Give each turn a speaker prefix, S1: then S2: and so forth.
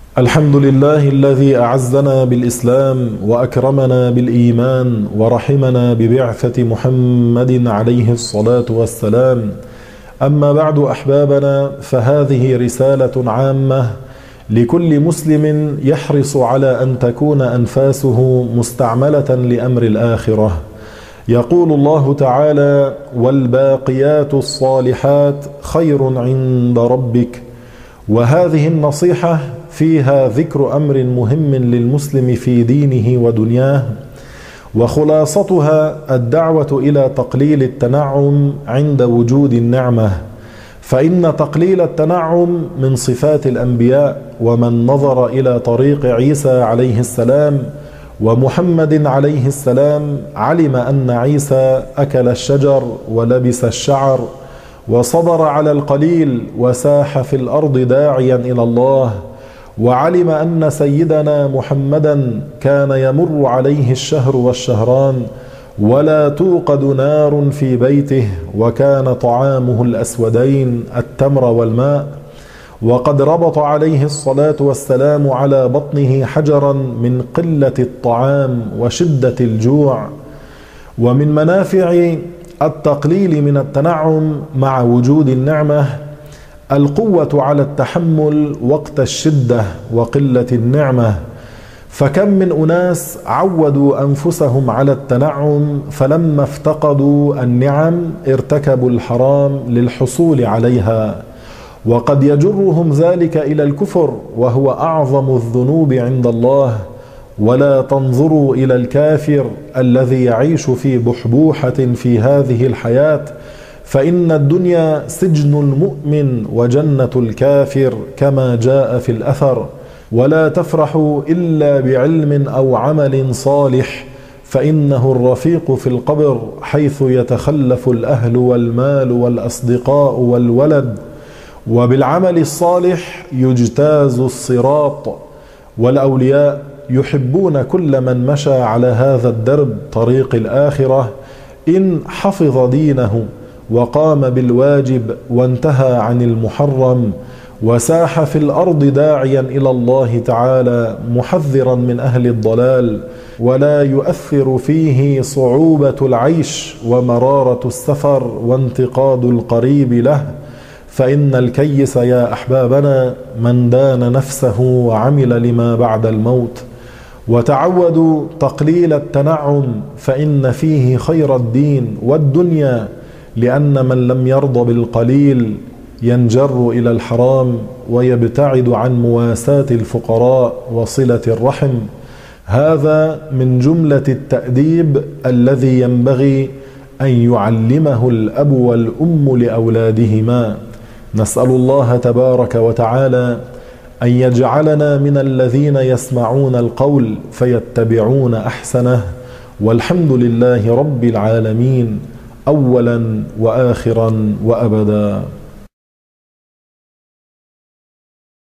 S1: الحمد لله الذي أعزنا بالإسلام وأكرمنا بالإيمان ورحمنا ببعثة محمد عليه الصلاة والسلام. أما بعد أحبابنا، فهذه رسالة عامة لكل مسلم يحرص على أن تكون أنفاسه مستعملة لأمر الآخرة. يقول الله تعالى: والباقيات الصالحات خير عند ربك. وهذه النصيحة فيها ذكر أمر مهم للمسلم في دينه ودنياه، وخلاصتها الدعوة إلى تقليل التنعم عند وجود النعمة، فإن تقليل التنعم من صفات الأنبياء. ومن نظر إلى طريق عيسى عليه السلام ومحمد عليه السلام علم أن عيسى أكل الشجر ولبس الشعر وصبر على القليل وساح في الأرض داعيا إلى الله، وعلم أن سيدنا محمدا كان يمر عليه الشهر والشهران ولا توقد نار في بيته، وكان طعامه الأسودين التمر والماء، وقد ربط عليه الصلاة والسلام على بطنه حجرا من قلة الطعام وشدة الجوع. ومن منافع التقليل من التنعم مع وجود النعمة القوة على التحمل وقت الشدة وقلة النعمة، فكم من أناس عودوا أنفسهم على التنعم فلما افتقدوا النعم ارتكبوا الحرام للحصول عليها، وقد يجرهم ذلك إلى الكفر وهو أعظم الذنوب عند الله. ولا تنظروا إلى الكافر الذي يعيش في بحبوحة في هذه الحياة، فإن الدنيا سجن المؤمن وجنة الكافر كما جاء في الأثر. ولا تفرحوا إلا بعلم أو عمل صالح، فإنه الرفيق في القبر حيث يتخلف الأهل والمال والأصدقاء والولد، وبالعمل الصالح يجتاز الصراط. والأولياء يحبون كل من مشى على هذا الدرب طريق الآخرة إن حفظ دينه وقام بالواجب وانتهى عن المحرم وساح في الأرض داعيا إلى الله تعالى محذرا من أهل الضلال، ولا يؤثر فيه صعوبة العيش ومرارة السفر وانتقاد القريب له. فإن الكيس يا أحبابنا من دان نفسه وعمل لما بعد الموت. وتعودوا تقليل التنعم فإن فيه خير الدين والدنيا، لأن من لم يرضى بالقليل ينجر إلى الحرام ويبتعد عن مواساة الفقراء وصلة الرحم. هذا من جملة التأديب الذي ينبغي أن يعلمه الأب والأم لأولادهما. نسأل الله تبارك وتعالى أن يجعلنا من الذين يسمعون القول فيتبعون أحسنه، والحمد لله رب العالمين أولا وآخرا وأبدا.